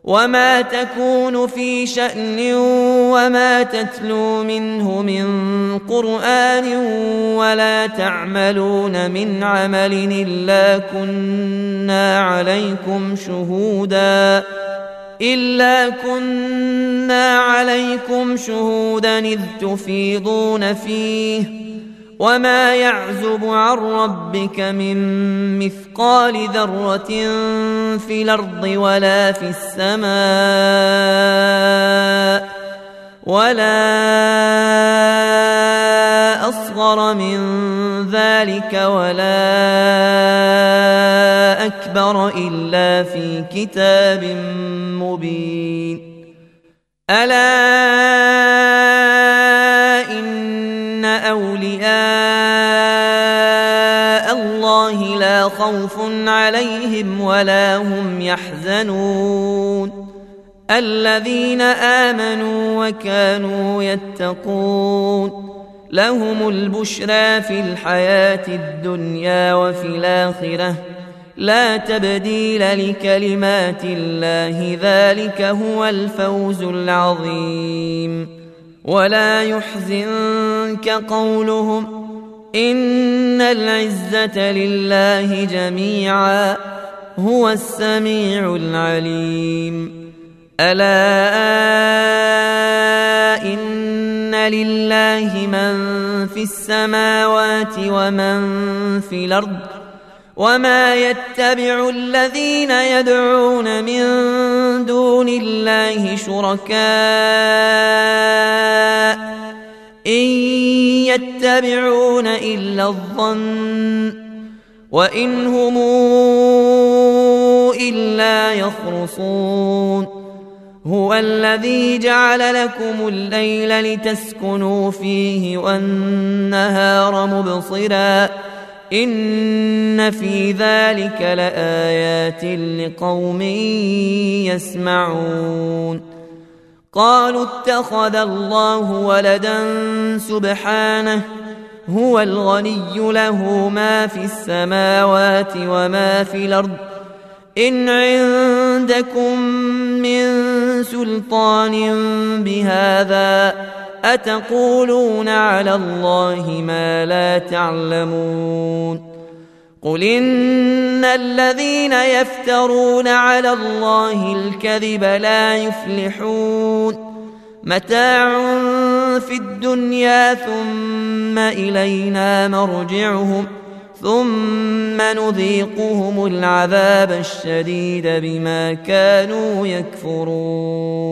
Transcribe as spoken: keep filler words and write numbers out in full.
وما تكون في شأن وما تتلو منه من قرآن ولا تعملون من عمل إلا كنا عليكم شهودا إلا كنا عليكم شهودا إذ تفيضون فيه وما يعزب عن ربك من مثقال ذرة في الأرض ولا في السماء ولا أصغر من ذلك ولا أكبر إلا في كتاب مبين ألا إن أولياء الله لا خوف عليهم ولا هم يحزنون الذين آمنوا وكانوا يتقون لهم البشرى في الحياة الدنيا وفي الآخرة لا تبديل لكلمات الله ذلك هو الفوز العظيم ولا يحزنك قولهم إن العزة لله جميعا هو السميع العليم ألا إن لله من في السماوات ومن في الأرض وما يتبع الذين يدعون من دون الله شركاء إن يتبعون إلا الظن وإن هم إلا يخرصون هو الذي جعل لكم الليل لتسكنوا فيه والنهار مبصرا إن في ذلك لآيات لقوم يسمعون قالوا اتخذ الله ولدا سبحانه هو الغني له ما في السماوات وما في الأرض إن عندكم من سلطان بهذا أتقولون على الله ما لا تعلمون قل إن الذين يفترون على الله الكذب لا يفلحون متاع في الدنيا ثم إلينا مرجعهم ثم نذيقهم العذاب الشديد بما كانوا يكفرون